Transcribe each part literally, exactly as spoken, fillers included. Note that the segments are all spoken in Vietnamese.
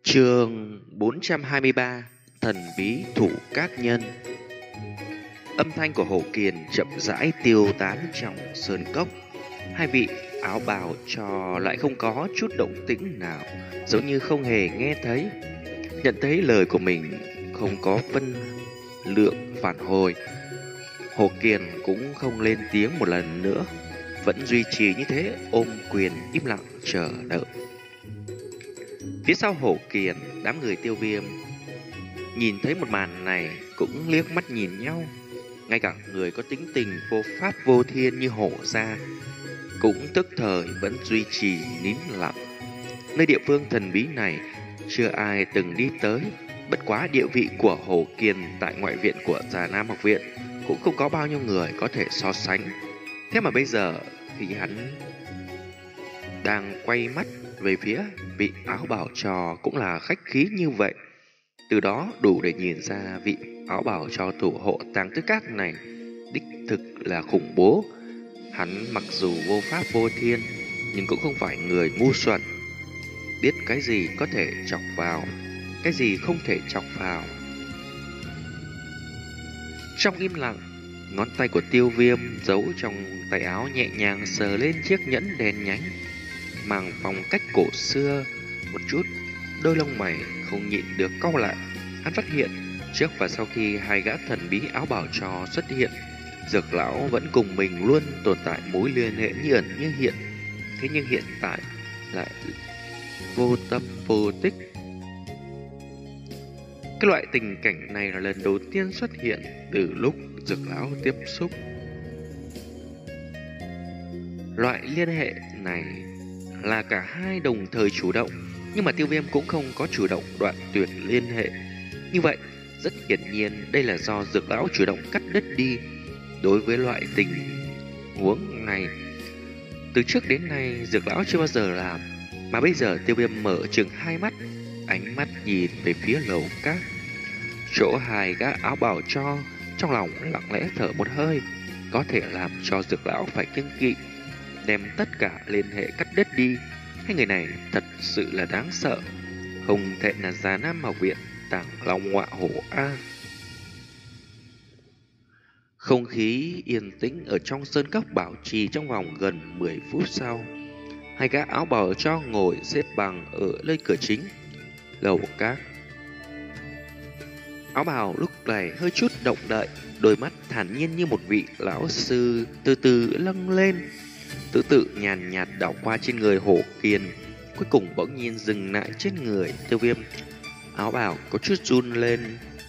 Chương bốn trăm hai mươi ba. Thần bí thủ các nhân. Âm thanh của Hổ Kiền chậm rãi tiêu tán trong sơn cốc. Hai vị áo bào cho lại không có chút động tĩnh nào, giống như không hề nghe thấy. Nhận thấy lời của mình không có phân lượng phản hồi, Hổ Kiền cũng không lên tiếng một lần nữa, vẫn duy trì như thế, ôm quyền im lặng chờ đợi. Phía sau Hổ Kiền, đám người Tiêu Viêm nhìn thấy một màn này cũng liếc mắt nhìn nhau. Ngay cả người có tính tình vô pháp vô thiên như Hổ gia cũng tức thời vẫn duy trì nín lặng. Nơi địa phương thần bí này chưa ai từng đi tới. Bất quá địa vị của Hổ Kiền tại ngoại viện của Già Nam học viện cũng không có bao nhiêu người có thể so sánh. Thế mà bây giờ khi hắn đang quay mắt về phía vị áo bào trò cũng là khách khí như vậy, từ đó đủ để nhìn ra vị áo bào trò thủ hộ Tàng Tư Các này đích thực là khủng bố. Hắn mặc dù vô pháp vô thiên, nhưng cũng không phải người ngu xuẩn, biết cái gì có thể chọc vào, cái gì không thể chọc vào. Trong im lặng, ngón tay của Tiêu Viêm giấu trong tay áo nhẹ nhàng sờ lên chiếc nhẫn đen nhánh mang phong cách cổ xưa một chút, đôi lông mày không nhịn được cau lại. Hắn phát hiện trước và sau khi hai gã thần bí áo bào trò xuất hiện, Dược lão vẫn cùng mình luôn tồn tại mối liên hệ như ẩn như hiện. Thế nhưng hiện tại lại vô tâm vô tích. Cái loại tình cảnh này là lần đầu tiên xuất hiện từ lúc Dược lão tiếp xúc. Loại liên hệ này là cả hai đồng thời chủ động, nhưng mà Tiêu Viêm cũng không có chủ động đoạn tuyệt liên hệ. Như vậy, rất hiển nhiên đây là do Dược lão chủ động cắt đứt đi. Đối với loại tình huống này, từ trước đến nay Dược lão chưa bao giờ làm, mà bây giờ Tiêu Viêm mở trừng hai mắt, ánh mắt nhìn về phía lầu các. Chỗ hai gã áo bào cho, trong lòng lặng lẽ thở một hơi, có thể làm cho Dược lão phải kiêng kỵ, đem tất cả liên hệ cắt đứt đi. Hai người này thật sự là đáng sợ, không thể là Già Nam học viện Tàng Long Ngọa Hổ A. Không khí yên tĩnh ở trong sơn cốc bảo trì trong vòng gần mười phút sau. Hai gã áo bào cho ngồi xếp bằng ở nơi cửa chính lầu các. Áo bào lúc này hơi chút động đậy, đôi mắt thản nhiên như một vị lão sư từ từ lâng lên, tự tự nhàn nhạt đảo qua trên người Hổ Kiền, cuối cùng bỗng nhiên dừng lại trên người Tiêu Viêm. Áo bào có chút run lên.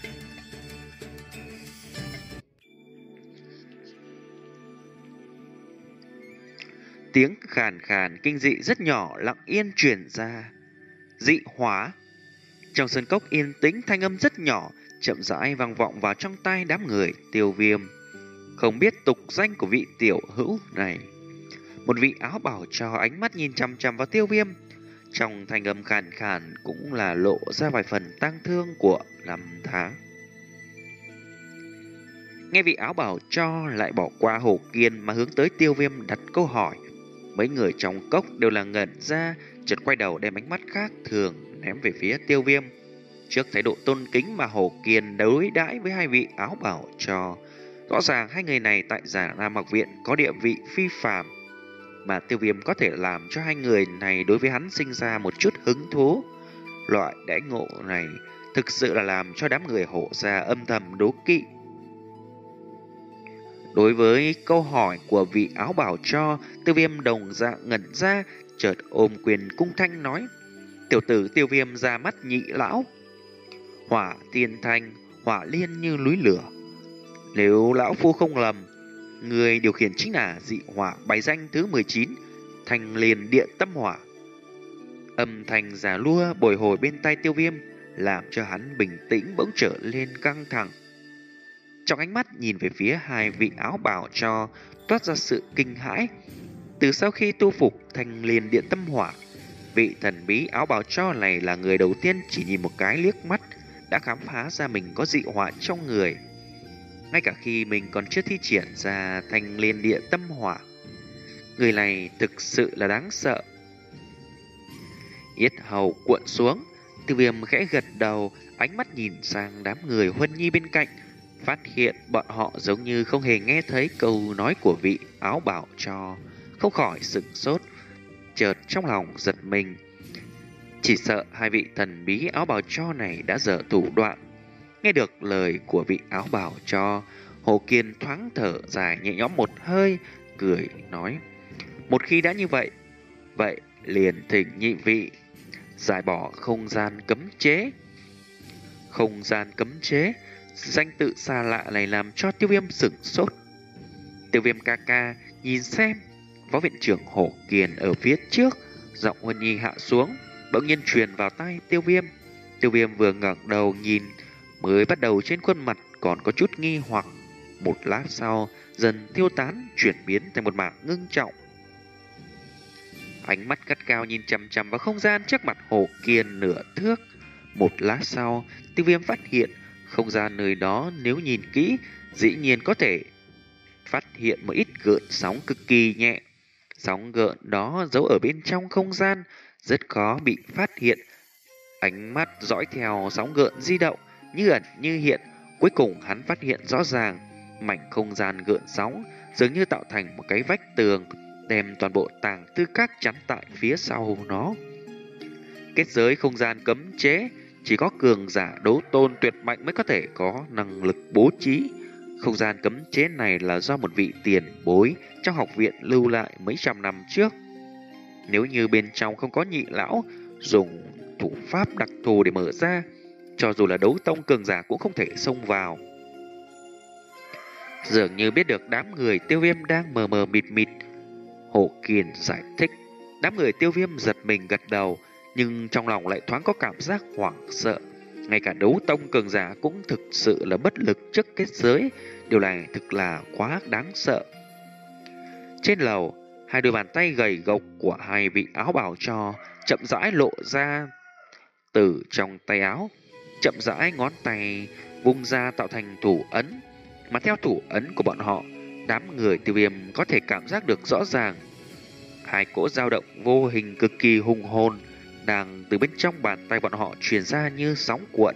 Tiếng khàn khàn kinh dị rất nhỏ lặng yên truyền ra. Dị hóa. Trong sân cốc yên tĩnh, thanh âm rất nhỏ chậm rãi vang vọng vào trong tai đám người Tiêu Viêm. Không biết tục danh của vị tiểu hữu này. Một vị áo bào cho ánh mắt nhìn chằm chằm vào Tiêu Viêm, trong thanh âm khàn khàn cũng là lộ ra vài phần tang thương của năm tháng. Nghe vị áo bào cho lại bỏ qua Hổ Kiền mà hướng tới Tiêu Viêm đặt câu hỏi. Mấy người trong cốc đều là ngẩn ra, chợt quay đầu đem ánh mắt khác thường ném về phía Tiêu Viêm. Trước thái độ tôn kính mà Hổ Kiền đối đãi với hai vị áo bào cho, rõ ràng hai người này tại Già Nam học viện có địa vị phi phàm, mà Tiêu Viêm có thể làm cho hai người này đối với hắn sinh ra một chút hứng thú. Loại đãi ngộ này thực sự là làm cho đám người Hổ gia âm thầm đố kỵ. Đối với câu hỏi của vị áo bào cho, Tiêu Viêm đồng dạng ngẩn ra, chợt ôm quyền cung thanh nói: "Tiểu tử Tiêu Viêm ra mắt nhị lão. Hỏa thiên thanh, hỏa liên như núi lửa. Nếu lão phu không lầm, người điều khiển chính là dị hỏa bài danh thứ mười chín, Thanh Liên Địa Tâm Hỏa." Âm thanh già lua bồi hồi bên tai Tiêu Viêm làm cho hắn bình tĩnh bỗng trở lên căng thẳng. Trong ánh mắt nhìn về phía hai vị áo bào cho toát ra sự kinh hãi. Từ sau khi tu phục Thanh Liên Địa Tâm Hỏa, vị thần bí áo bào cho này là người đầu tiên chỉ nhìn một cái liếc mắt đã khám phá ra mình có dị hỏa trong người. Ngay cả khi mình còn chưa thi triển ra Thanh Liên Địa Tâm Hỏa, người này thực sự là đáng sợ. Yết hầu cuộn xuống, Tiêu Viêm khẽ gật đầu, ánh mắt nhìn sang đám người Huân Nhi bên cạnh, phát hiện bọn họ giống như không hề nghe thấy câu nói của vị áo bảo cho, không khỏi sửng sốt, chợt trong lòng giật mình. Chỉ sợ hai vị thần bí áo bào cho này đã dở thủ đoạn. Nghe được lời của vị áo bào cho, Hồ Kiên thoáng thở dài nhẹ nhõm một hơi, cười nói: một khi đã như vậy, vậy liền thỉnh nhị vị giải bỏ không gian cấm chế. Không gian cấm chế, danh tự xa lạ này làm cho Tiêu Viêm sửng sốt. Tiêu Viêm ca ca, nhìn xem. Phó viện trưởng Hồ Kiền ở phía trước, giọng Huân Nhi hạ xuống, bỗng nhiên truyền vào tai Tiêu Viêm. Tiêu Viêm vừa ngẩng đầu nhìn, mới bắt đầu trên khuôn mặt còn có chút nghi hoặc, một lát sau dần tiêu tán, chuyển biến thành một mảng ngưng trọng. Ánh mắt gắt cao nhìn chằm chằm vào không gian trước mặt Hồ Kiền nửa thước. Một lát sau, Tiêu Viêm phát hiện không gian nơi đó nếu nhìn kỹ, dĩ nhiên có thể phát hiện một ít gợn sóng cực kỳ nhẹ. Sóng gợn đó giấu ở bên trong không gian, rất khó bị phát hiện. Ánh mắt dõi theo sóng gợn di động, như ẩn như hiện. Cuối cùng hắn phát hiện rõ ràng, mảnh không gian gợn sóng dường như tạo thành một cái vách tường, đem toàn bộ tàng thư các chắn tại phía sau nó. Kết giới không gian cấm chế, chỉ có cường giả đấu tôn tuyệt mạnh mới có thể có năng lực bố trí. Không gian cấm chế này là do một vị tiền bối trong học viện lưu lại mấy trăm năm trước. Nếu như bên trong không có nhị lão dùng thủ pháp đặc thù để mở ra, cho dù là đấu tông cường giả cũng không thể xông vào. Dường như biết được đám người Tiêu Viêm đang mờ mờ mịt mịt, Hồ Kiền giải thích. Đám người Tiêu Viêm giật mình gật đầu, nhưng trong lòng lại thoáng có cảm giác hoảng sợ. Ngay cả đấu tông cường giả cũng thực sự là bất lực trước kết giới. Điều này thực là quá đáng sợ. Trên lầu, hai đôi bàn tay gầy gộc của hai vị áo bảo cho chậm rãi lộ ra từ trong tay áo. Chậm rãi ngón tay vung ra tạo thành thủ ấn. Mà theo thủ ấn của bọn họ, đám người Tiêu Viêm có thể cảm giác được rõ ràng hai cỗ dao động vô hình cực kỳ hùng hồn đang từ bên trong bàn tay bọn họ truyền ra như sóng cuộn.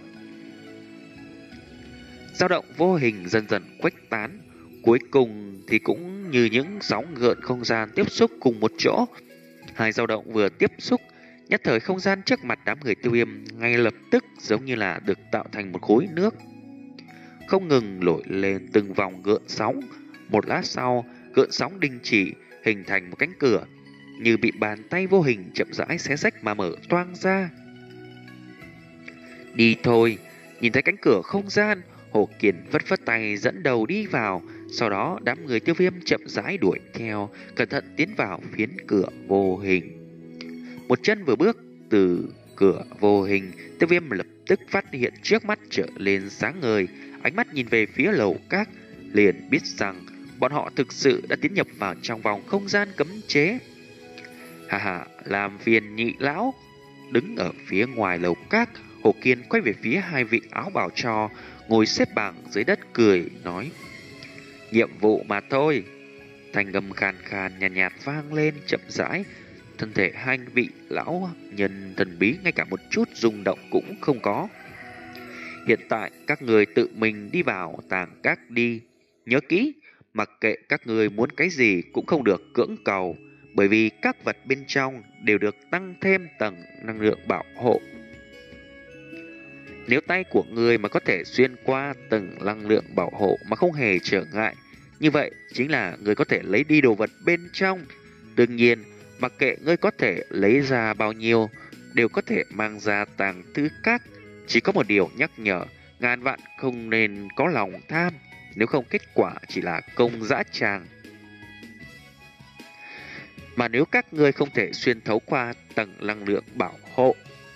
Dao động vô hình dần dần khuếch tán, cuối cùng thì cũng như những sóng gợn không gian tiếp xúc cùng một chỗ. Hai dao động vừa tiếp xúc, nhất thời không gian trước mặt đám người Tiêu Viêm ngay lập tức giống như là được tạo thành một khối nước, không ngừng nổi lên từng vòng gợn sóng. Một lát sau, gợn sóng đình chỉ, hình thành một cánh cửa, như bị bàn tay vô hình chậm rãi xé rách mà mở toang ra. Đi thôi. Nhìn thấy cánh cửa không gian, Hồ Kiền vất vất tay dẫn đầu đi vào. Sau đó đám người Tiêu Viêm chậm rãi đuổi theo, cẩn thận tiến vào phiến cửa vô hình. Một chân vừa bước từ cửa vô hình, Tiêu Viêm lập tức phát hiện trước mắt trở lên sáng ngời. Ánh mắt nhìn về phía lầu các, liền biết rằng bọn họ thực sự đã tiến nhập vào trong vòng không gian cấm chế. Hà hà, làm phiền nhị lão. Đứng ở phía ngoài lầu các, Hồ Kiên quay về phía hai vị áo bào cho ngồi xếp bằng dưới đất cười nói: nhiệm vụ mà thôi. Thanh âm khàn khàn nhàn nhạt, nhạt vang lên chậm rãi. Thân thể hai vị lão nhân thần bí ngay cả một chút rung động cũng không có. Hiện tại các người tự mình đi vào tàng các đi. Nhớ kỹ, mặc kệ các người muốn cái gì cũng không được cưỡng cầu, bởi vì các vật bên trong đều được tăng thêm tầng năng lượng bảo hộ. Nếu tay của người mà có thể xuyên qua tầng năng lượng bảo hộ mà không hề trở ngại, như vậy chính là người có thể lấy đi đồ vật bên trong. Đương nhiên, mặc kệ ngươi có thể lấy ra bao nhiêu, đều có thể mang ra tàng thư các. Chỉ có một điều nhắc nhở, ngàn vạn không nên có lòng tham, nếu không kết quả chỉ là công dã tràng. Mà nếu các ngươi không thể xuyên thấu qua tầng năng lượng bảo hộ,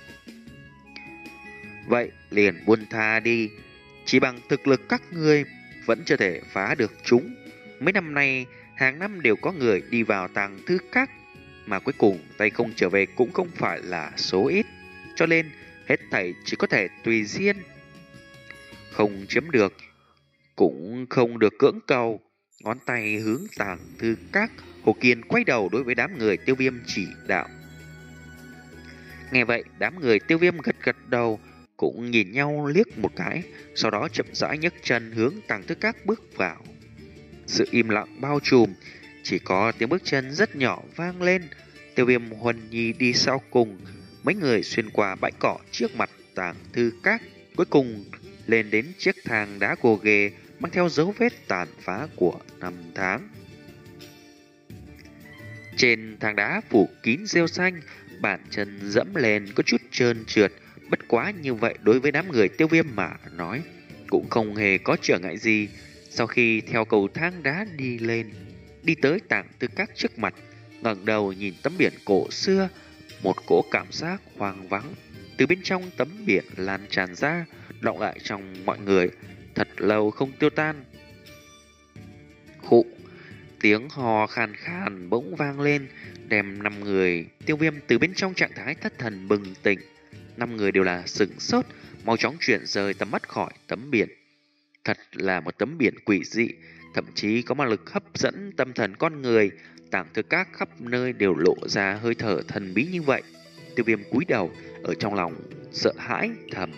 vậy liền buông tha đi. Chỉ bằng thực lực các ngươi vẫn chưa thể phá được chúng. Mấy năm nay, hàng năm đều có người đi vào tàng thư các, mà cuối cùng tay không trở về cũng không phải là số ít. Cho nên, hết thảy chỉ có thể tùy duyên. Không chiếm được, cũng không được cưỡng cầu. Ngón tay hướng tàng thư các, Hồ Kiên quay đầu đối với đám người Tiêu Viêm chỉ đạo: Nghe vậy, đám người Tiêu Viêm gật gật đầu, cũng nhìn nhau liếc một cái, sau đó chậm rãi nhấc chân hướng Tàng Thư Các bước vào. Sự im lặng bao trùm, chỉ có tiếng bước chân rất nhỏ vang lên. Tiêu Viêm, Huân Nhi đi sau cùng, mấy người xuyên qua bãi cỏ trước mặt Tàng Thư Các, cuối cùng lên đến chiếc thang đá gồ ghề mang theo dấu vết tàn phá của năm tháng. Trên thang đá phủ kín rêu xanh, bàn chân dẫm lên có chút trơn trượt, bất quá như vậy đối với đám người Tiêu Viêm mà nói cũng không hề có trở ngại gì. Sau khi theo cầu thang đá đi lên, đi tới Tàng Thư Các trước mặt, ngẩng đầu nhìn tấm biển cổ xưa, một cỗ cảm giác hoang vắng từ bên trong tấm biển lan tràn ra, đọng lại trong mọi người, thật lâu không tiêu tan. Khụ, tiếng hò khàn khàn bỗng vang lên, đem năm người Tiêu Viêm từ bên trong trạng thái thất thần bừng tỉnh. Năm người đều là sửng sốt, mau chóng chuyển rời tầm mắt khỏi tấm biển. Thật là một tấm biển quỷ dị, thậm chí có ma lực hấp dẫn tâm thần con người. Tàng Thư Các khắp nơi đều lộ ra hơi thở thần bí như vậy. Tiêu Viêm cúi đầu, ở trong lòng sợ hãi thầm: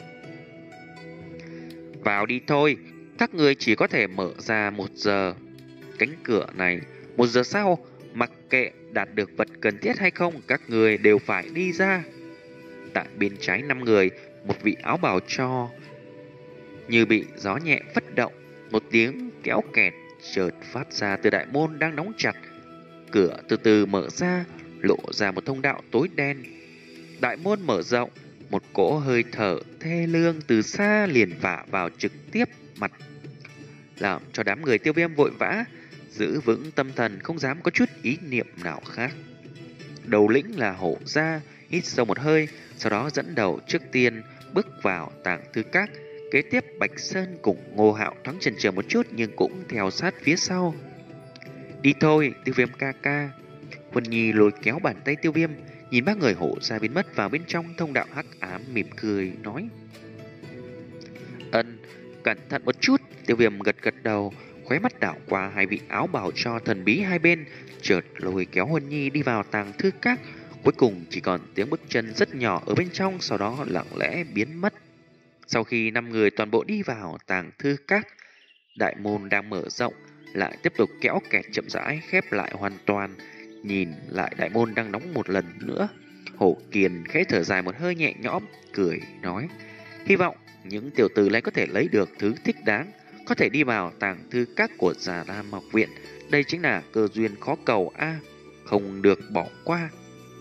vào đi thôi, các người chỉ có thể mở ra một giờ. Cánh cửa này, một giờ sau, mặc kệ đạt được vật cần thiết hay không, các người đều phải đi ra. Tại bên trái năm người, một vị áo bào cho như bị gió nhẹ phất động, một tiếng kéo kẹt chợt phát ra từ đại môn đang đóng chặt. Cửa từ từ mở ra, lộ ra một thông đạo tối đen. Đại môn mở rộng, một cỗ hơi thở thê lương từ xa liền vả vào trực tiếp mặt, làm cho đám người Tiêu Viêm vội vã giữ vững tâm thần, không dám có chút ý niệm nào khác. Đầu lĩnh là Hổ Gia, hít sâu một hơi, sau đó dẫn đầu trước tiên bước vào Tàng Thư Các. Kế tiếp Bạch Sơn cùng Ngô Hạo thoáng chần chừ một chút nhưng cũng theo sát phía sau. Đi thôi, Tiêu Viêm ca ca. Huân Nhi lôi kéo bàn tay Tiêu Viêm, nhìn ba người Hổ Gia biến mất vào bên trong thông đạo hắc ám, mỉm cười nói: Ân, cẩn thận một chút. Tiêu Viêm gật gật đầu, khóe mắt đảo qua hai vị áo bào cho thần bí hai bên, chợt lôi kéo Huân Nhi đi vào Tàng Thư Các. Cuối cùng chỉ còn tiếng bước chân rất nhỏ ở bên trong, sau đó lặng lẽ biến mất. Sau khi năm người toàn bộ đi vào Tàng Thư Các, đại môn đang mở rộng lại tiếp tục kéo kẹt chậm rãi khép lại hoàn toàn. Nhìn lại đại môn đang đóng một lần nữa, Hổ Kiền khẽ thở dài một hơi nhẹ nhõm, cười nói: hy vọng những tiểu tử này có thể lấy được thứ thích đáng, có thể đi vào Tàng Thư Các của Già Lam học viện. Đây chính là cơ duyên khó cầu a, à, không được bỏ qua.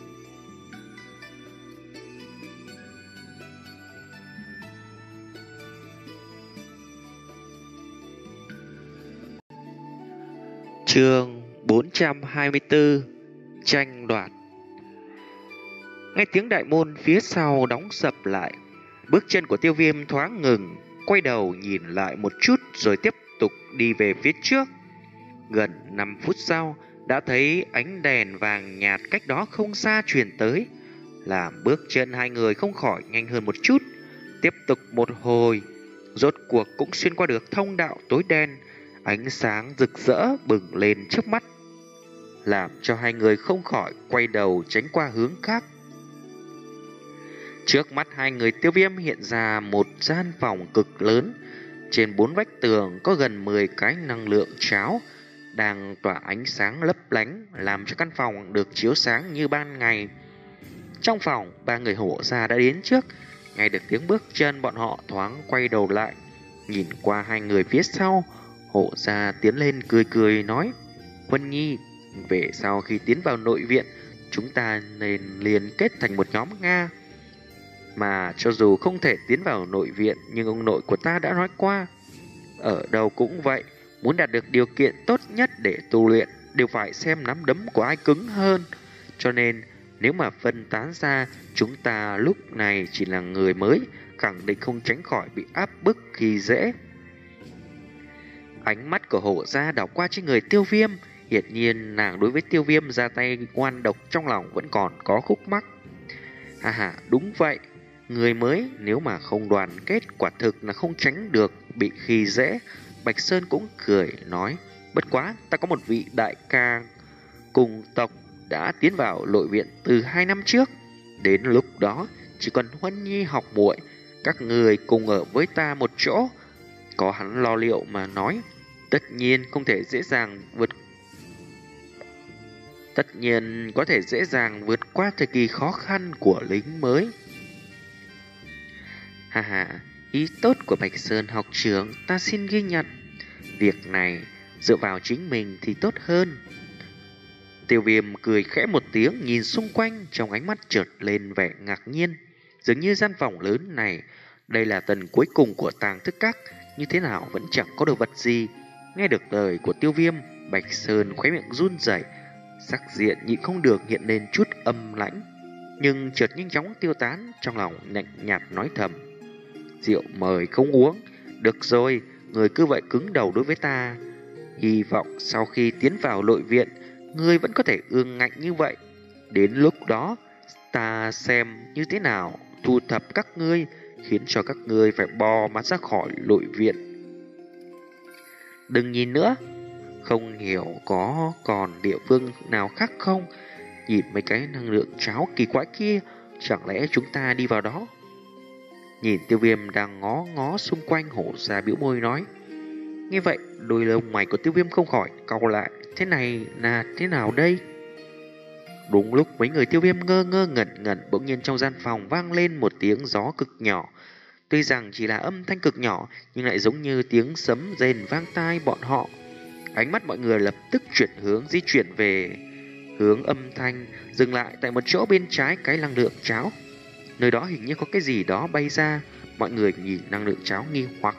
Chương bốn trăm hai mươi tư: Tranh đoạt. Nghe tiếng đại môn phía sau đóng sập lại, bước chân của Tiêu Viêm thoáng ngừng, quay đầu nhìn lại một chút rồi tiếp tục đi về phía trước. Gần năm phút sau, đã thấy ánh đèn vàng nhạt cách đó không xa truyền tới, làm bước chân hai người không khỏi nhanh hơn một chút. Tiếp tục một hồi, rốt cuộc cũng xuyên qua được thông đạo tối đen. Ánh sáng rực rỡ bừng lên trước mắt, làm cho hai người không khỏi quay đầu tránh qua hướng khác. Trước mắt hai người Tiêu Viêm hiện ra một gian phòng cực lớn. Trên bốn vách tường có gần mười cái năng lượng cháo đang tỏa ánh sáng lấp lánh, làm cho căn phòng được chiếu sáng như ban ngày. Trong phòng, ba người Hổ Gia đã đến trước. Nghe được tiếng bước chân, bọn họ thoáng quay đầu lại, nhìn qua hai người phía sau. Hổ Gia tiến lên cười cười nói: Huân Nhi, về sau khi tiến vào nội viện, chúng ta nên liên kết thành một nhóm Nga. Mà cho dù không thể tiến vào nội viện, nhưng ông nội của ta đã nói qua, ở đâu cũng vậy, muốn đạt được điều kiện tốt nhất để tu luyện đều phải xem nắm đấm của ai cứng hơn. Cho nên nếu mà phân tán ra, chúng ta lúc này chỉ là người mới, khẳng định không tránh khỏi bị áp bức khi dễ. Ánh mắt của Hổ Gia đảo qua trên người Tiêu Viêm, hiển nhiên nàng đối với Tiêu Viêm ra tay ngoan độc trong lòng vẫn còn có khúc mắc. Hà hà, đúng vậy, người mới nếu mà không đoàn kết quả thực là không tránh được bị khi dễ. Bạch Sơn cũng cười nói: bất quá ta có một vị đại ca cùng tộc đã tiến vào nội viện từ hai năm trước, Đến lúc đó, chỉ cần Huân Nhi học muội, các người cùng ở với ta một chỗ. Có hắn lo liệu mà nói, tất nhiên không thể dễ dàng vượt Tất nhiên có thể dễ dàng vượt qua thời kỳ khó khăn của lính mới. Hà hà, ý tốt của Bạch Sơn học trưởng ta xin ghi nhận. Việc này dựa vào chính mình thì tốt hơn. Tiêu Viêm cười khẽ một tiếng, nhìn xung quanh, trong ánh mắt chợt lên vẻ ngạc nhiên. Dường như gian phòng lớn này, đây là tầng cuối cùng của tàng thức các, như thế nào vẫn chẳng có đồ vật gì. Nghe được lời của Tiêu Viêm, Bạch Sơn khóe miệng run rẩy, sắc diện nhịn không được hiện lên chút âm lãnh, nhưng chợt nhanh chóng tiêu tán, trong lòng lạnh nhạt nói thầm: rượu mời không uống, được rồi, người cứ vậy cứng đầu đối với ta. Hy vọng sau khi tiến vào nội viện, ngươi vẫn có thể ương ngạnh như vậy. Đến lúc đó, ta xem như thế nào thu thập các ngươi, khiến cho các ngươi phải bò mắt ra khỏi nội viện. Đừng nhìn nữa, không hiểu có còn địa phương nào khác không? Nhìn mấy cái năng lượng cháo kỳ quái kia, chẳng lẽ chúng ta đi vào đó? Nhìn Tiêu Viêm đang ngó ngó xung quanh, hổ ra bĩu môi nói. Nghe vậy, đôi lông mày của Tiêu Viêm không khỏi cau lại. Thế này là thế nào đây? Đúng lúc mấy người Tiêu Viêm ngơ ngơ ngẩn ngẩn, bỗng nhiên trong gian phòng vang lên một tiếng gió cực nhỏ. Tuy rằng chỉ là âm thanh cực nhỏ, nhưng lại giống như tiếng sấm rền vang tai bọn họ. Ánh mắt mọi người lập tức chuyển hướng, di chuyển về hướng âm thanh, dừng lại tại một chỗ bên trái cái năng lượng cháo. Nơi đó hình như có cái gì đó bay ra. Mọi người nhìn năng lượng cháo nghi hoặc.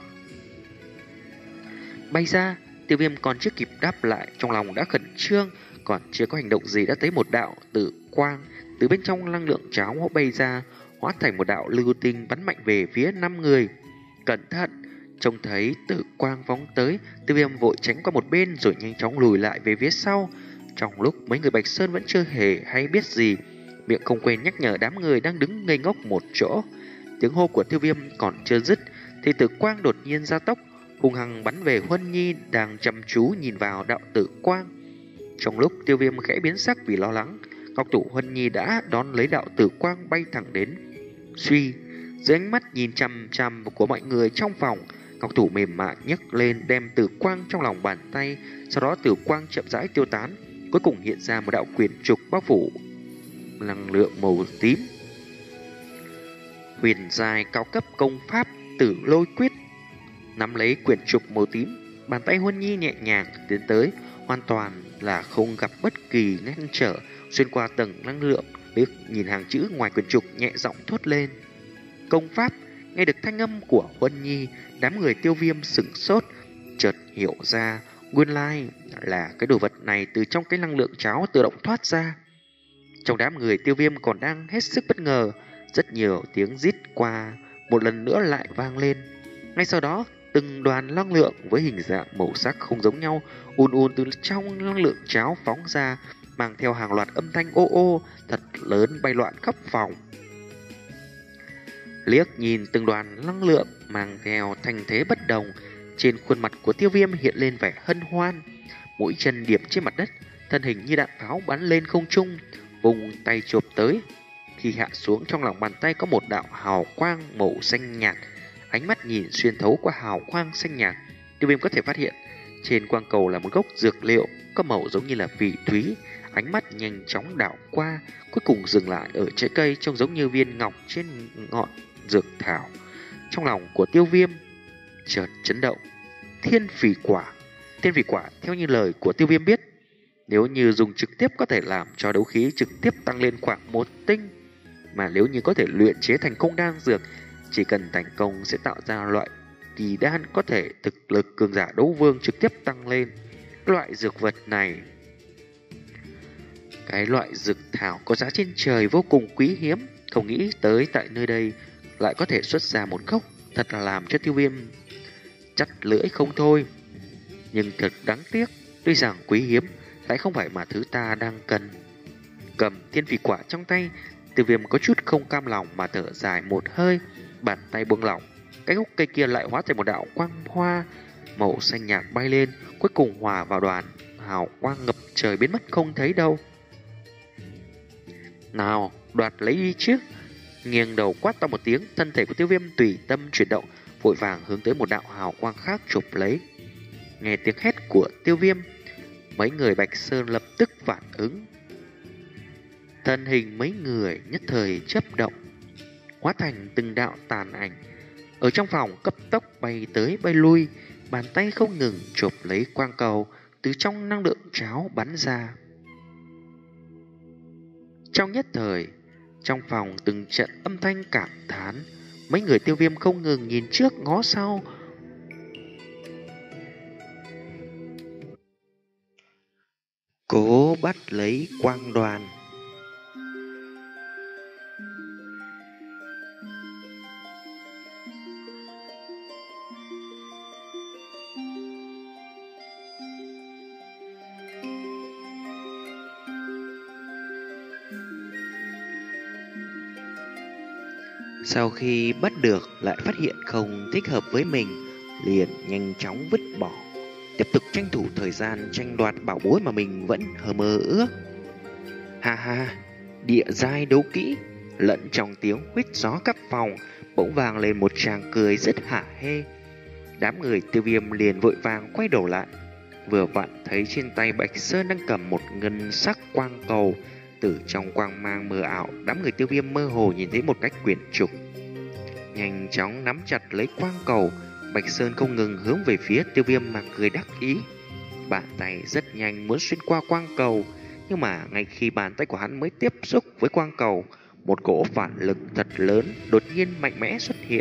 Bay ra, Tiêu Viêm còn chưa kịp đáp lại, trong lòng đã khẩn trương, còn chưa có hành động gì đã thấy một đạo tử quang từ bên trong năng lượng cháo bay ra, hóa thành một đạo lưu tinh bắn mạnh về phía năm người. Cẩn thận! Trông thấy tử quang phóng tới, Tiêu Viêm vội tránh qua một bên rồi nhanh chóng lùi lại về phía sau. Trong lúc mấy người Bạch Sơn vẫn chưa hề hay biết gì, miệng không quên nhắc nhở đám người đang đứng ngây ngốc một chỗ. Tiếng hô của Tiêu Viêm còn chưa dứt thì tử quang đột nhiên gia tốc, hung hăng bắn về Huân Nhi đang chăm chú nhìn vào đạo tử quang. Trong lúc Tiêu Viêm khẽ biến sắc vì lo lắng, ngọc thủ Huân Nhi đã đón lấy đạo tử quang bay thẳng đến. Suy, dưới ánh mắt nhìn chằm chằm của mọi người trong phòng, ngọc thủ mềm mại nhấc lên đem tử quang trong lòng bàn tay, sau đó tử quang chậm rãi tiêu tán, cuối cùng hiện ra một đạo quyền trục bao phủ năng lượng màu tím. Huyền giai cao cấp công pháp Tử Lôi Quyết. Nắm lấy quyển trục màu tím, bàn tay Huân Nhi nhẹ nhàng tiến tới, hoàn toàn là không gặp bất kỳ ngăn trở, xuyên qua tầng năng lượng, liếc nhìn hàng chữ ngoài quyển trục nhẹ giọng thốt lên. Công pháp. Nghe được thanh âm của Huân Nhi, đám người Tiêu Viêm sửng sốt, chợt hiểu ra nguyên lai là cái đồ vật này từ trong cái năng lượng cháo tự động thoát ra. Trong đám người Tiêu Viêm còn đang hết sức bất ngờ, rất nhiều tiếng rít qua một lần nữa lại vang lên. Ngay sau đó, từng đoàn năng lượng với hình dạng màu sắc không giống nhau ùn ùn từ trong năng lượng cháo phóng ra, mang theo hàng loạt âm thanh ô ô thật lớn bay loạn khắp phòng. Liếc nhìn từng đoàn năng lượng mang theo thành thế bất đồng, trên khuôn mặt của Tiêu Viêm hiện lên vẻ hân hoan. Mũi chân điểm trên mặt đất, thân hình như đạn pháo bắn lên không trung, vùng tay chộp tới. Khi hạ xuống, trong lòng bàn tay có một đạo hào quang màu xanh nhạt. Ánh mắt nhìn xuyên thấu qua hào quang xanh nhạt, Tiêu Viêm có thể phát hiện trên quang cầu là một gốc dược liệu có màu giống như là phỉ thúy. Ánh mắt nhanh chóng đảo qua, cuối cùng dừng lại ở trái cây trông giống như viên ngọc trên ngọn dược thảo. Trong lòng của Tiêu Viêm chợt chấn động. Thiên phỉ quả. Thiên phỉ quả theo như lời của Tiêu Viêm biết, nếu như dùng trực tiếp có thể làm cho đấu khí trực tiếp tăng lên khoảng một tinh, mà nếu như có thể luyện chế thành công đan dược, chỉ cần thành công sẽ tạo ra loại kỳ đan có thể thực lực cường giả đấu vương trực tiếp tăng lên. Loại dược vật này, cái loại dược thảo có giá trên trời vô cùng quý hiếm, không nghĩ tới tại nơi đây lại có thể xuất ra một gốc, thật là làm cho Tiêu Viêm chặt lưỡi không thôi. Nhưng thật đáng tiếc, tuy rằng quý hiếm lại không phải mà thứ ta đang cần. Cầm thiên phỉ quả trong tay, Tiêu Viêm có chút không cam lòng mà thở dài một hơi, bàn tay buông lỏng, cái gốc cây kia lại hóa thành một đạo quang hoa màu xanh nhạt bay lên, cuối cùng hòa vào đoàn hào quang ngập trời biến mất không thấy đâu. Nào, đoạt lấy đi chứ. Nghiêng đầu quát to một tiếng, thân thể của Tiêu Viêm tùy tâm chuyển động, vội vàng hướng tới một đạo hào quang khác chụp lấy. Nghe tiếng hét của Tiêu Viêm, mấy người Bạch Sơn lập tức phản ứng. Thân hình mấy người nhất thời chớp động, hóa thành từng đạo tàn ảnh. Ở trong phòng cấp tốc bay tới bay lui, bàn tay không ngừng chộp lấy quang cầu từ trong năng lượng cháo bắn ra. Trong nhất thời, trong phòng từng trận âm thanh cảm thán, mấy người Tiêu Viêm không ngừng nhìn trước ngó sau. Cố bắt lấy quang đoàn. Sau khi bắt được lại phát hiện không thích hợp với mình, liền nhanh chóng vứt bỏ, tiếp tục tranh thủ thời gian tranh đoạt bảo bối mà mình vẫn hờ mơ ước. Ha ha, địa giai đấu kỹ. Lẫn trong tiếng huýt gió khắp phòng, bỗng vang lên một tràng cười rất hả hê. Đám người Tiêu Viêm liền vội vàng quay đầu lại, vừa vặn thấy trên tay Bạch Sơn đang cầm một ngân sắc quang cầu. Từ trong quang mang mờ ảo, đám người Tiêu Viêm mơ hồ nhìn thấy một cách quyển trục. Nhanh chóng nắm chặt lấy quang cầu, Bạch Sơn không ngừng hướng về phía Tiêu Viêm mà cười đắc ý. Bàn tay rất nhanh muốn xuyên qua quang cầu, nhưng mà ngay khi bàn tay của hắn mới tiếp xúc với quang cầu, một cỗ phản lực thật lớn đột nhiên mạnh mẽ xuất hiện,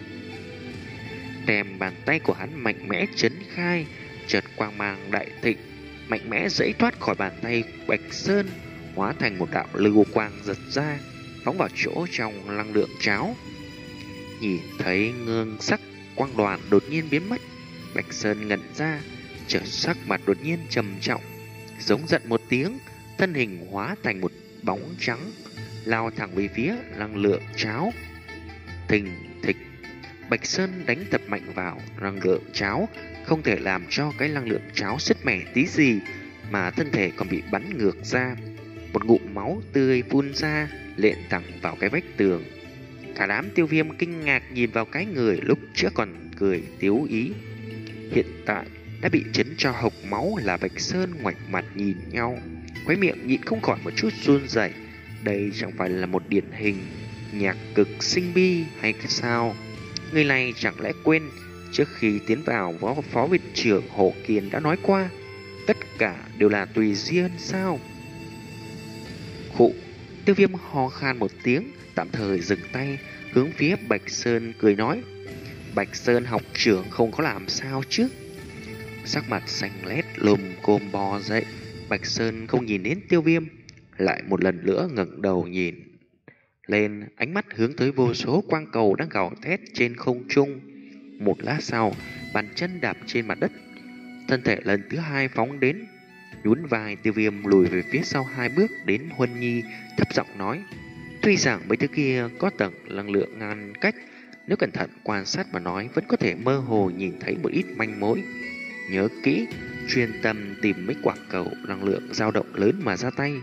đem bàn tay của hắn mạnh mẽ chấn khai. Chợt quang mang đại thịnh, mạnh mẽ giãy thoát khỏi bàn tay Bạch Sơn, hóa thành một đạo lưu quang giật ra, phóng vào chỗ trong năng lượng cháo. Nhìn thấy ngân sắc quang đoàn đột nhiên biến mất, Bạch Sơn ngẩn ra, chợt sắc mặt đột nhiên trầm trọng, giống giận một tiếng, thân hình hóa thành một bóng trắng, lao thẳng về phía năng lượng cháo. Thình thịch, Bạch Sơn đánh thật mạnh vào năng lượng cháo, không thể làm cho cái năng lượng cháo sứt mẻ tí gì, mà thân thể còn bị bắn ngược ra. Một ngụm máu tươi phun ra, lện thẳng vào cái vách tường. Cả đám Tiêu Viêm kinh ngạc nhìn vào cái người lúc trước còn cười tiếu ý, hiện tại đã bị chấn cho hộc máu là Bạch Sơn ngoảnh mặt nhìn nhau, khóe miệng nhịn không khỏi một chút run rẩy. Đây chẳng phải là một điển hình nhạc cực sinh bi hay sao? Người này chẳng lẽ quên trước khi tiến vào phó, phó viện trưởng Hồ Kiền đã nói qua, tất cả đều là tùy duyên sao? Khụ, Tiêu Viêm ho khan một tiếng, tạm thời dừng tay, hướng phía Bạch Sơn cười nói: Bạch Sơn học trưởng không có làm sao chứ? Sắc mặt xanh lét lùm cồm bò dậy, Bạch Sơn không nhìn đến Tiêu Viêm, lại một lần nữa ngẩng đầu nhìn lên, ánh mắt hướng tới vô số quang cầu đang gào thét trên không trung. Một lát sau, bàn chân đạp trên mặt đất, thân thể lần thứ hai phóng đến, nhún vai Tiêu Viêm lùi về phía sau hai bước đến Huân Nhi, thấp giọng nói: tuy rằng mấy thứ kia có tầng năng lượng ngăn cách, nếu cẩn thận quan sát mà nói vẫn có thể mơ hồ nhìn thấy một ít manh mối. Nhớ kỹ, chuyên tâm tìm mấy quả cầu năng lượng dao động lớn mà ra tay.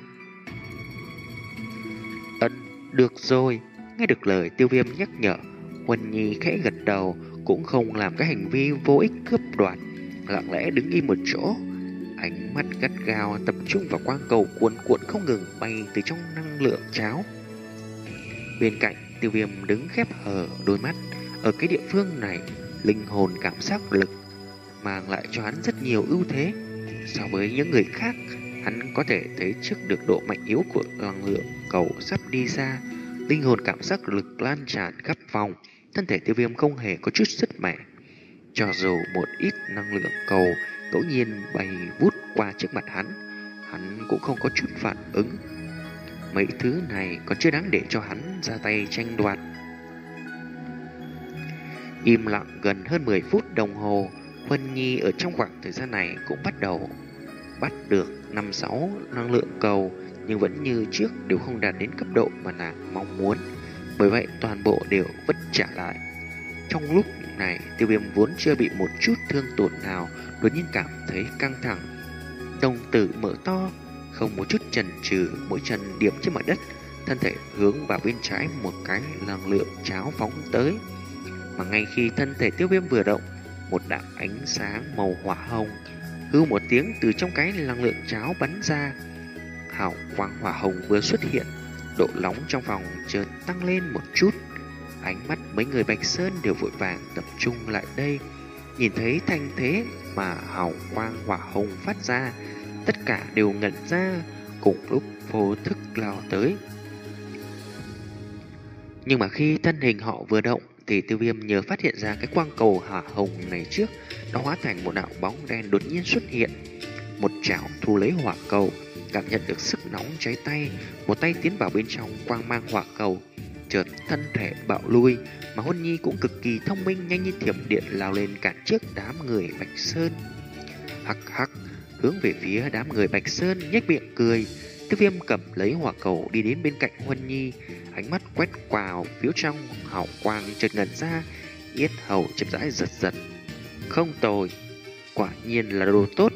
Ân, được rồi. Nghe được lời Tiêu Viêm nhắc nhở, Huân Nhi khẽ gật đầu, cũng không làm cái hành vi vô ích cướp đoạt, lặng lẽ đứng im một chỗ, ánh mắt gắt gao tập trung vào quang cầu cuồn cuộn không ngừng bay từ trong năng lượng cháo. Bên cạnh, Tiêu Viêm đứng khép hờ đôi mắt. Ở cái địa phương này, linh hồn cảm giác lực mang lại cho hắn rất nhiều ưu thế. So với những người khác, hắn có thể thấy trước được độ mạnh yếu của năng lượng cầu sắp đi ra. Linh hồn cảm giác lực lan tràn khắp phòng, thân thể Tiêu Viêm không hề có chút sức mẻ. Cho dù một ít năng lượng cầu ngẫu nhiên bay vút qua trước mặt hắn, hắn cũng không có chút phản ứng. Mấy thứ này còn chưa đáng để cho hắn ra tay tranh đoạt. Im lặng gần hơn mười phút đồng hồ, Huân Nhi ở trong khoảng thời gian này cũng bắt đầu bắt được năm sáu năng lượng cầu, nhưng vẫn như trước đều không đạt đến cấp độ mà nàng mong muốn. Bởi vậy toàn bộ đều vứt trả lại. Trong lúc này, Tiêu Viêm vốn chưa bị một chút thương tổn nào, đột nhiên cảm thấy căng thẳng. Đồng tử mở to, không một chút chần chừ, mỗi chân điểm trên mặt đất, thân thể hướng vào bên trái, một cái năng lượng cháo phóng tới. Mà ngay khi thân thể Tiêu Viêm vừa động, một đạo ánh sáng màu hỏa hồng hư một tiếng từ trong cái năng lượng cháo bắn ra. Hào quang hỏa hồng vừa xuất hiện, độ nóng trong phòng chợt tăng lên một chút. Ánh mắt mấy người Bạch Sơn đều vội vàng tập trung lại đây. Nhìn thấy thanh thế mà hào quang hỏa hồng phát ra, tất cả đều ngẩn ra, cùng lúc vô thức lao tới. Nhưng mà khi thân hình họ vừa động thì Tiêu Viêm nhớ phát hiện ra cái quang cầu hỏa hồng này trước, nó hóa thành một đạo bóng đen đột nhiên xuất hiện. Một chảo thu lấy hỏa cầu, cảm nhận được sức nóng cháy tay, một tay tiến vào bên trong quang mang hỏa cầu, chợt thân thể bạo lui. Mà Huân Nhi cũng cực kỳ thông minh, nhanh như thiểm điện lao lên cản trước đám người Bạch Sơn. Hắc hắc, hướng về phía đám người Bạch Sơn nhếch miệng cười. Tiêu Viêm cầm lấy hỏa cầu đi đến bên cạnh Huân Nhi, ánh mắt quét vào phía trong, hào quang chợt ngẩn ra, yết hầu chậm rãi giật giật. Không tồi, quả nhiên là đồ tốt.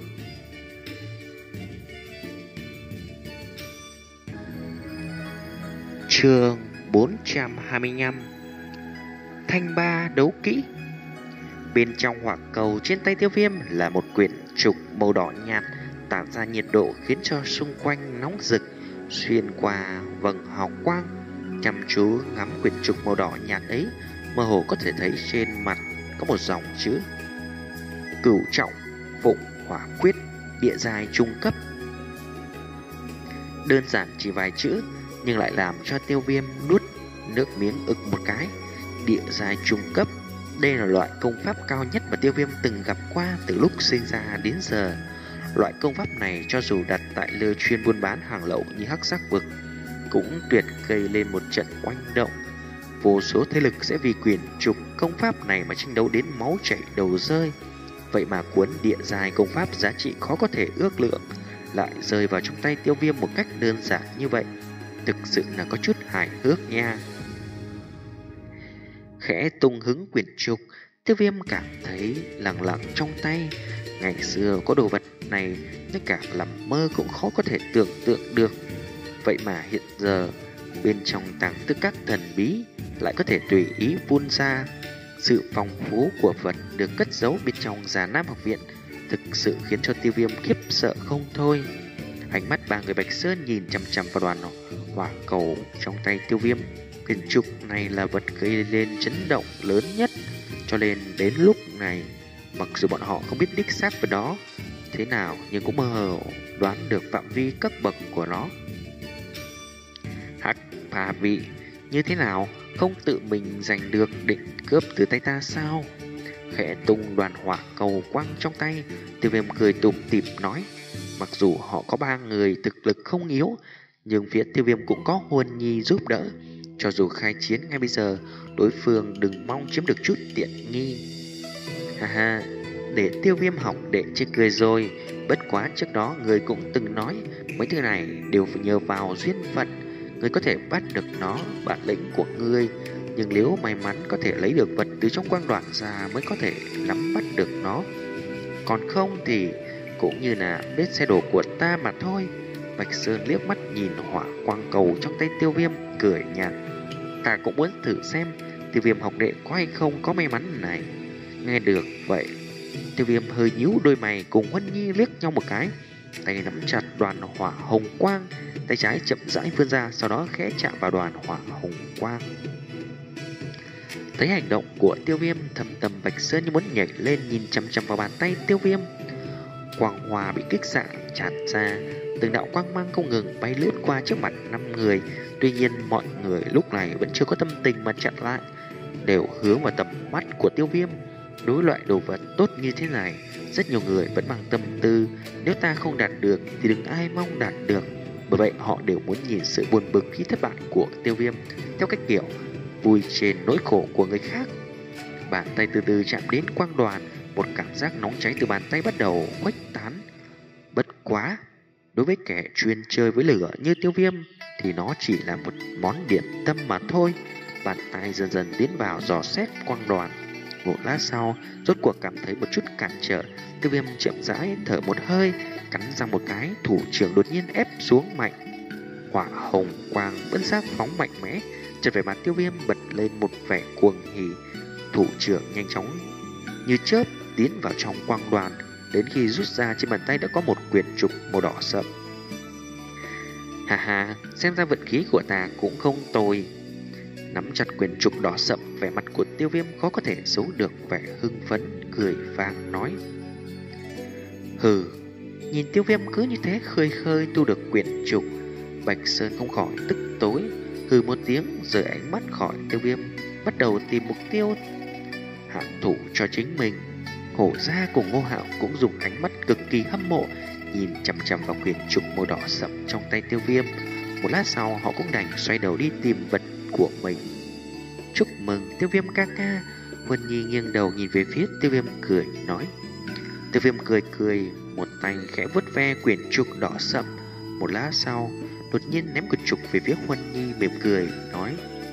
Chương bốn trăm hai mươi lăm. Thanh ba đấu kỹ. Bên trong hỏa cầu trên tay Tiêu Viêm là một quyển trục màu đỏ nhạt, tản ra nhiệt độ khiến cho xung quanh nóng rực. Xuyên qua vầng hào quang, chăm chú ngắm quyển trục màu đỏ nhạt ấy, mơ hồ có thể thấy trên mặt có một dòng chữ: Cửu trọng Phụng Hỏa Quyết, địa giai trung cấp. Đơn giản chỉ vài chữ, nhưng lại làm cho Tiêu Viêm nuốt nước miếng ực một cái. Địa giai trung cấp, đây là loại công pháp cao nhất mà Tiêu Viêm từng gặp qua từ lúc sinh ra đến giờ. Loại công pháp này cho dù đặt tại lơ chuyên buôn bán hàng lậu như Hắc Giác Vực, cũng tuyệt gây lên một trận oanh động. Vô số thế lực sẽ vì quyển trục công pháp này mà tranh đấu đến máu chảy đầu rơi. Vậy mà cuốn địa giai công pháp giá trị khó có thể ước lượng lại rơi vào trong tay Tiêu Viêm một cách đơn giản như vậy, thực sự là có chút hài hước nha. Khẽ tung hứng quyển trục, Tiêu Viêm cảm thấy lặng lặng trong tay. Ngày xưa có đồ vật này, ngay cả làm mơ cũng khó có thể tưởng tượng được. Vậy mà hiện giờ, bên trong tàng tư các thần bí lại có thể tùy ý vun ra. Sự phong phú của vật được cất giấu bên trong Già Nam học viện thực sự khiến cho Tiêu Viêm khiếp sợ không thôi. Ánh mắt ba người Bạch Sơn nhìn chằm chằm vào đoàn hỏa cầu trong tay Tiêu Viêm. Quyển trục này là vật gây lên chấn động lớn nhất, cho nên đến lúc này, mặc dù bọn họ không biết đích xác về đó thế nào, nhưng cũng mơ hồ đoán được phạm vi cấp bậc của nó. Hắc Phà Vị, như thế nào, không tự mình giành được, định cướp từ tay ta sao? Khẽ tung đoàn hỏa cầu quăng trong tay, Tiêu Viêm cười tủm tỉm nói. Mặc dù họ có ba người thực lực không yếu, nhưng phía Tiêu Viêm cũng có Huân Nhi giúp đỡ. Cho dù khai chiến ngay bây giờ, đối phương đừng mong chiếm được chút tiện nghi. Ha ha, để Tiêu Viêm học đệ chê cười rồi. Bất quá trước đó người cũng từng nói mấy thứ này đều phải nhờ vào duyên phận. Người có thể bắt được nó, bản lĩnh của ngươi, nhưng nếu may mắn có thể lấy được vật từ trong quang đoạn ra mới có thể nắm bắt được nó. Còn không thì cũng như là vết xe đổ của ta mà thôi. Bạch Sơn liếc mắt nhìn hỏa quang cầu trong tay Tiêu Viêm, cười nhạt. Ta cũng muốn thử xem Tiêu Viêm học đệ có hay không có may mắn này. Nghe được vậy, Tiêu Viêm hơi nhíu đôi mày, cùng Huân Nhi liếc nhau một cái, tay nắm chặt đoàn hỏa hồng quang, tay trái chậm rãi vươn ra, sau đó khẽ chạm vào đoàn hỏa hồng quang. Thấy hành động của Tiêu Viêm, Thầm Tầm Bạch Sơn như muốn nhảy lên nhìn chằm chằm vào bàn tay Tiêu Viêm. Quang hoa bị kích xạ tràn ra, từng đạo quang mang không ngừng bay lướt qua trước mặt năm người. Tuy nhiên mọi người lúc này vẫn chưa có tâm tình mà chặn lại, đều hướng vào tầm mắt của Tiêu Viêm. Đối loại đồ vật tốt như thế này, rất nhiều người vẫn mang tâm tư, nếu ta không đạt được thì đừng ai mong đạt được. Bởi vậy họ đều muốn nhìn sự buồn bực khi thất bại của Tiêu Viêm theo cách kiểu vui trên nỗi khổ của người khác. Bàn tay từ từ chạm đến quang đoàn, một cảm giác nóng cháy từ bàn tay bắt đầu khuếch tán. Bất quá, đối với kẻ chuyên chơi với lửa như Tiêu Viêm thì nó chỉ là một món điểm tâm mà thôi. Bàn tay dần dần tiến vào dò xét quang đoàn. Một lát sau, rốt cuộc cảm thấy một chút cản trở. Tiêu Viêm chậm rãi thở một hơi, cắn răng một cái, thủ trưởng đột nhiên ép xuống mạnh. hỏa hồng quang bất giác phóng mạnh mẽ. Trên vẻ mặt Tiêu Viêm bật lên một vẻ cuồng hỉ, thủ trưởng nhanh chóng như chớp tiến vào trong quang đoàn. Đến khi rút ra, trên bàn tay đã có một quyển trục màu đỏ sậm. Hà hà, xem ra vận khí của ta cũng không tồi. Nắm chặt quyển trục đỏ sậm, vẻ mặt của Tiêu Viêm khó có thể giấu được vẻ hưng phấn, cười vang nói: hừ. Nhìn Tiêu Viêm cứ như thế khơi khơi tu được quyển trục, Bạch Sơn không khỏi tức tối, hừ một tiếng rời ánh mắt khỏi Tiêu Viêm, bắt đầu tìm mục tiêu hạ thủ cho chính mình. Hổ Gia cùng Ngô Hạo cũng dùng ánh mắt cực kỳ hâm mộ nhìn chằm chằm vào quyển trục màu đỏ sậm trong tay Tiêu Viêm. Một lát sau họ cũng đành xoay đầu đi tìm vật của mình. Chúc mừng Tiêu Viêm ca ca. Huân Nhi nghiêng đầu nhìn về phía Tiêu Viêm cười nói. Tiêu Viêm cười cười, một tay khẽ vuốt ve quyển trục đỏ sậm. Một lát sau đột nhiên ném quyển trục về phía Huân Nhi, mỉm cười nói: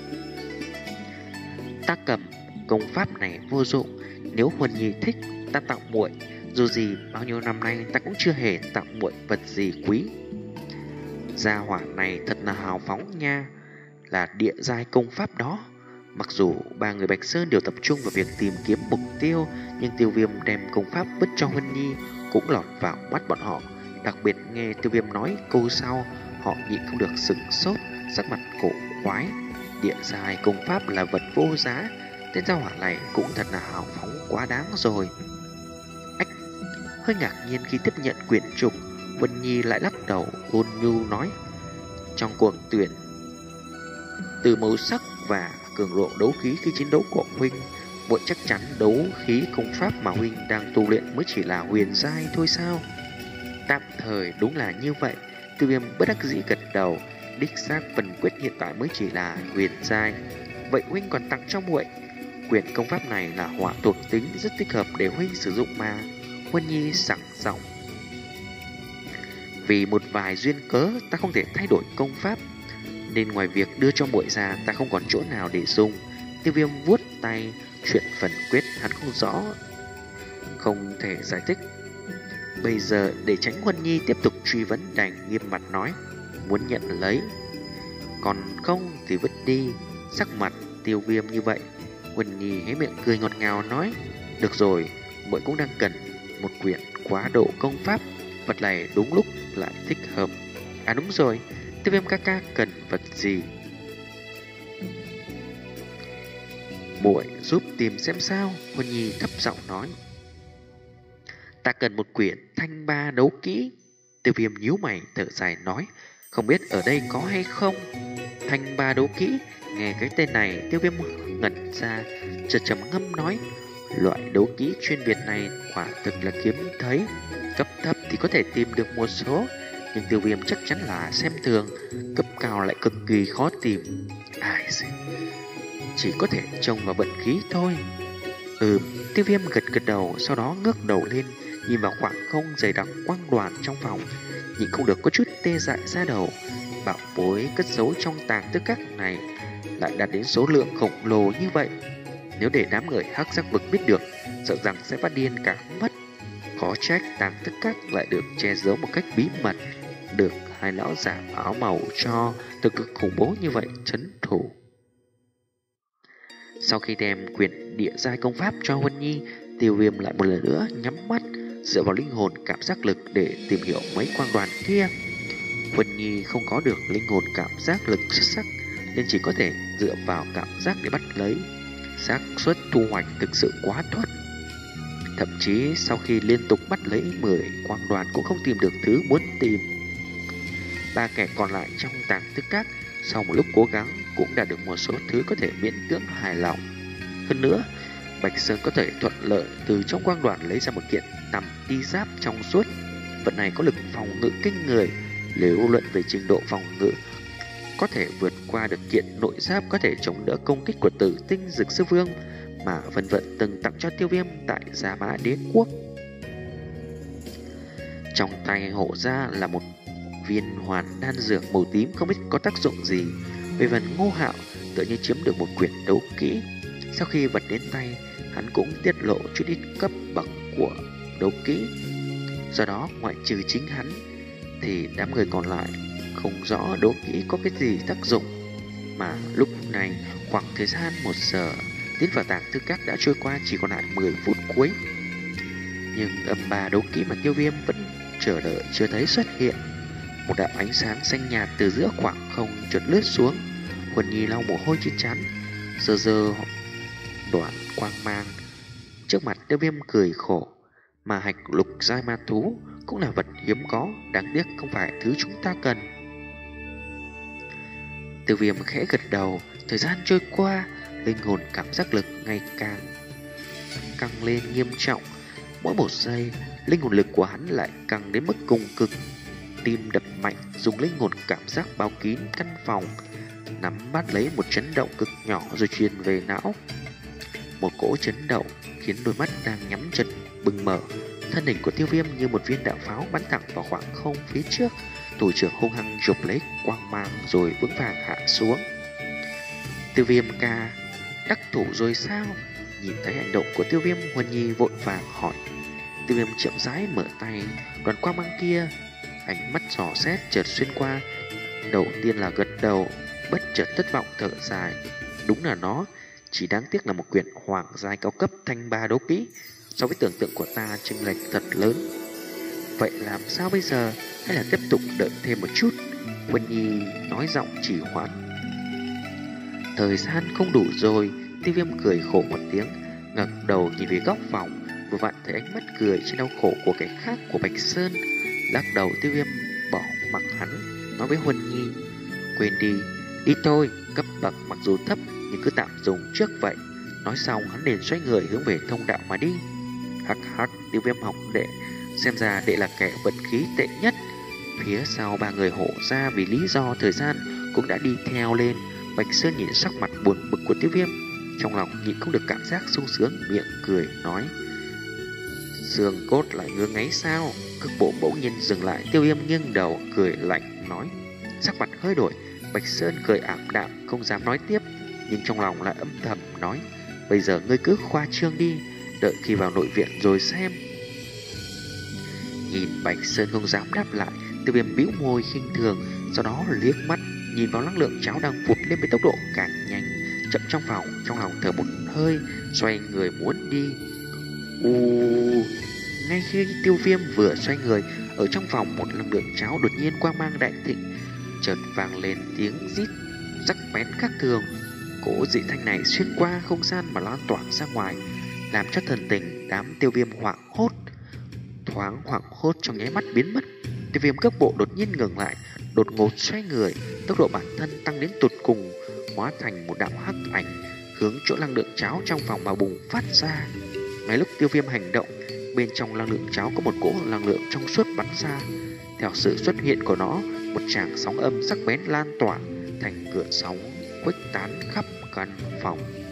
ta cầm công pháp này vô dụng, nếu Huân Nhi thích ta tặng muội. Dù gì bao nhiêu năm nay ta cũng chưa hề tặng muội vật gì quý. Gia hỏa này thật là hào phóng nha, là địa giai công pháp đó. Mặc dù ba người Bạch Sơn đều tập trung vào việc tìm kiếm mục tiêu, nhưng Tiêu Viêm đem công pháp vứt cho Huân Nhi cũng lọt vào mắt bọn họ. Đặc biệt nghe Tiêu Viêm nói câu sau, họ nhịn không được sửng sốt, sắc mặt cổ quái. Địa giai công pháp là vật vô giá, tên gia hỏa này cũng thật là hào phóng quá đáng rồi. Ách, hơi ngạc nhiên khi tiếp nhận quyển trục, Huân Nhi lại lắc đầu ôn nhu nói: trong cuộc tuyển từ màu sắc và cường độ đấu khí khi chiến đấu của huynh, muội chắc chắn đấu khí công pháp mà huynh đang tu luyện mới chỉ là huyền giai thôi sao? Tạm thời đúng là như vậy. Tiêu Viêm bất đắc dĩ gật đầu, đích xác phần quyết hiện tại mới chỉ là huyền giai. Vậy huynh còn tặng cho muội quyển công pháp này là hỏa thuộc tính, rất thích hợp để huynh sử dụng mà. Huân Nhi sảng giọng. Vì một vài duyên cớ ta không thể thay đổi công pháp, nên ngoài việc đưa cho muội ra, ta không còn chỗ nào để dùng. Tiêu Viêm vuốt tay, chuyện phần quyết hắn không rõ, không thể giải thích. Bây giờ để tránh Huân Nhi tiếp tục truy vấn, đành nghiêm mặt nói: muốn nhận lấy, còn không thì vứt đi. Sắc mặt Tiêu Viêm như vậy, Huân Nhi hé miệng cười ngọt ngào nói: được rồi, muội cũng đang cần một quyển quá độ công pháp, vật này đúng lúc lại thích hợp. À đúng rồi, Tiêu Viêm ca ca cần vật gì? Muội giúp tìm xem sao. Huân Nhi thấp giọng nói: ta cần một quyển thanh ba đấu kỹ. Tiêu Viêm nhíu mày thở dài nói: không biết ở đây có hay không? Thanh ba đấu kỹ, nghe cái tên này Tiêu Viêm ngẩn ra, chợt trầm ngâm nói: loại đấu kỹ chuyên biệt này quả thực là kiếm thấy. Cấp thấp thì có thể tìm được một số, nhưng Tiêu Viêm chắc chắn là xem thường. Cấp cao lại cực kỳ khó tìm. Ai gì, chỉ có thể trông vào vận khí thôi. Ừ, Tiêu Viêm gật gật đầu, sau đó ngước đầu lên nhìn vào khoảng không dày đặc quang đoàn trong phòng, nhịn không được có chút tê dại ra đầu. Bảo bối cất giấu trong tàng tư các này lại đạt đến số lượng khổng lồ như vậy, nếu để đám người hắc giác vực biết được, sợ rằng sẽ phát điên cả mất. Khó trách tàng tư các lại được che giấu một cách bí mật, được hai lão giả áo màu cho thực cực khủng bố như vậy trấn thủ. Sau khi đem quyển địa giai công pháp cho Huân Nhi, Tiêu Viêm lại một lần nữa nhắm mắt, dựa vào linh hồn cảm giác lực để tìm hiểu mấy quang đoàn kia. Huân Nhi không có được linh hồn cảm giác lực xuất sắc, nên chỉ có thể dựa vào cảm giác để bắt lấy. Xác suất thu hoạch thực sự quá thấp. Thậm chí sau khi liên tục bắt lấy mười quang đoàn cũng không tìm được thứ muốn tìm. Ba kẻ còn lại trong tàng tư các sau một lúc cố gắng cũng đạt được một số thứ có thể miễn cưỡng hài lòng. Hơn nữa, Bạch Sơn có thể thuận lợi từ trong quang đoàn lấy ra một kiện tằm ti giáp trong suốt. Vật này có lực phòng ngự kinh người, nếu luận về trình độ phòng ngự có thể vượt qua được kiện nội giáp có thể chống đỡ công kích của Tử Tinh Dực Sư Vương mà Vân Vận từng tặng cho Tiêu Viêm tại Gia Mã Đế Quốc. Trong tay hộ ra là một viên hoàn đan dược màu tím không biết có tác dụng gì. Về phần Ngô Hạo tự như chiếm được một quyển đấu kỹ. Sau khi vật đến tay, hắn cũng tiết lộ chút ít cấp bậc của đấu kỹ. Do đó ngoại trừ chính hắn thì đám người còn lại không rõ đố kỹ có cái gì tác dụng. Mà lúc này khoảng thời gian một giờ tiến vào tàng thư các đã trôi qua, chỉ còn lại mười phút cuối. Nhưng âm ba đấu kỹ mà Tiêu Viêm vẫn chờ đợi chưa thấy xuất hiện. Một đạo ánh sáng xanh nhạt từ giữa khoảng không chợt lướt xuống. Huân Nhi lau mồ hôi trên trán, giơ giơ đoạn quang mang. Trước mặt Tiêu Viêm cười khổ. Mà hạch lục giai ma thú cũng là vật hiếm có, đáng tiếc không phải thứ chúng ta cần. Tiêu Viêm khẽ gật đầu. Thời gian trôi qua, linh hồn cảm giác lực ngày càng căng lên nghiêm trọng. Mỗi một giây, linh hồn lực của hắn lại căng đến mức cùng cực. Tim đập mạnh, dùng linh hồn cảm giác bao kín căn phòng, nắm bắt lấy một chấn động cực nhỏ rồi truyền về não. Một cỗ chấn động khiến đôi mắt đang nhắm chặt bừng mở. Thân hình của Tiêu Viêm như một viên đạn pháo bắn thẳng vào khoảng không phía trước. Thủ trưởng hung hăng chụp lấy quang mang rồi vững vàng hạ xuống. Tiêu Viêm ca, đắc thủ rồi sao? Nhìn thấy hành động của Tiêu Viêm, Huân Nhi vội vàng hỏi. Tiêu Viêm chậm rãi mở tay, đoàn quang mang kia, ánh mắt dò xét chợt xuyên qua. Đầu tiên là gật đầu, bất chợt thất vọng thở dài. Đúng là nó, chỉ đáng tiếc là một quyển hoàng giai cao cấp thanh ba đấu kỹ, so với tưởng tượng của ta chênh lệch thật lớn. Vậy làm sao bây giờ? Hay là tiếp tục đợi thêm một chút? Huân Nhi nói giọng trì hoãn. Thời gian không đủ rồi. Tiêu Viêm cười khổ một tiếng, ngẩng đầu nhìn về góc phòng, vừa vặn thấy ánh mắt cười trên đau khổ của cái khác của Bạch Sơn. Lắc đầu, Tiêu Viêm bỏ mặc hắn, nói với Huân Nhi, quên đi, đi thôi, cấp bậc mặc dù thấp nhưng cứ tạm dùng trước vậy. Nói xong hắn liền xoay người hướng về thông đạo mà đi. Hắc hắc, Tiêu Viêm học đệ, xem ra đệ là kẻ vận khí tệ nhất. Phía sau ba người hộ ra vì lý do thời gian cũng đã đi theo lên. Bạch Sơn nhìn sắc mặt buồn bực của Tiêu Viêm, trong lòng nhịn không được cảm giác sung sướng, miệng cười nói, xương cốt lại ngứa ngáy sao? Cước bộ bỗng nhiên dừng lại. Tiêu Viêm nghiêng đầu cười lạnh nói. Sắc mặt hơi đổi, Bạch Sơn cười ảm đạm không dám nói tiếp, nhưng trong lòng lại âm thầm nói, bây giờ ngươi cứ khoa trương đi, đợi khi vào nội viện rồi xem. Nhìn Bạch Sơn không dám đáp lại, Tiêu Viêm bĩu môi khinh thường, sau đó liếc mắt nhìn vào năng lượng cháo đang vụt lên với tốc độ càng nhanh. Chậm trong phòng, trong lòng thở một hơi, xoay người muốn đi. U ngay khi Tiêu Viêm vừa xoay người, ở trong phòng một năng lượng cháo đột nhiên quang mang đại thịnh, chợt vang lên tiếng rít sắc bén khác thường. Cỗ dị thanh này xuyên qua không gian mà lan tỏa ra ngoài, làm cho thần tình đám Tiêu Viêm hoảng hốt. Thoáng hoảng hốt trong nháy mắt biến mất. Tiêu Viêm cước bộ đột nhiên ngừng lại, đột ngột xoay người, tốc độ bản thân tăng đến tột cùng, hóa thành một đạo hắc ảnh hướng chỗ năng lượng cháo trong phòng mà bùng phát ra. Ngay lúc Tiêu Viêm hành động, bên trong năng lượng cháo có một cỗ năng lượng trong suốt bắn ra. Theo sự xuất hiện của nó, một tràng sóng âm sắc bén lan tỏa thành cơn sóng khuếch tán khắp căn phòng.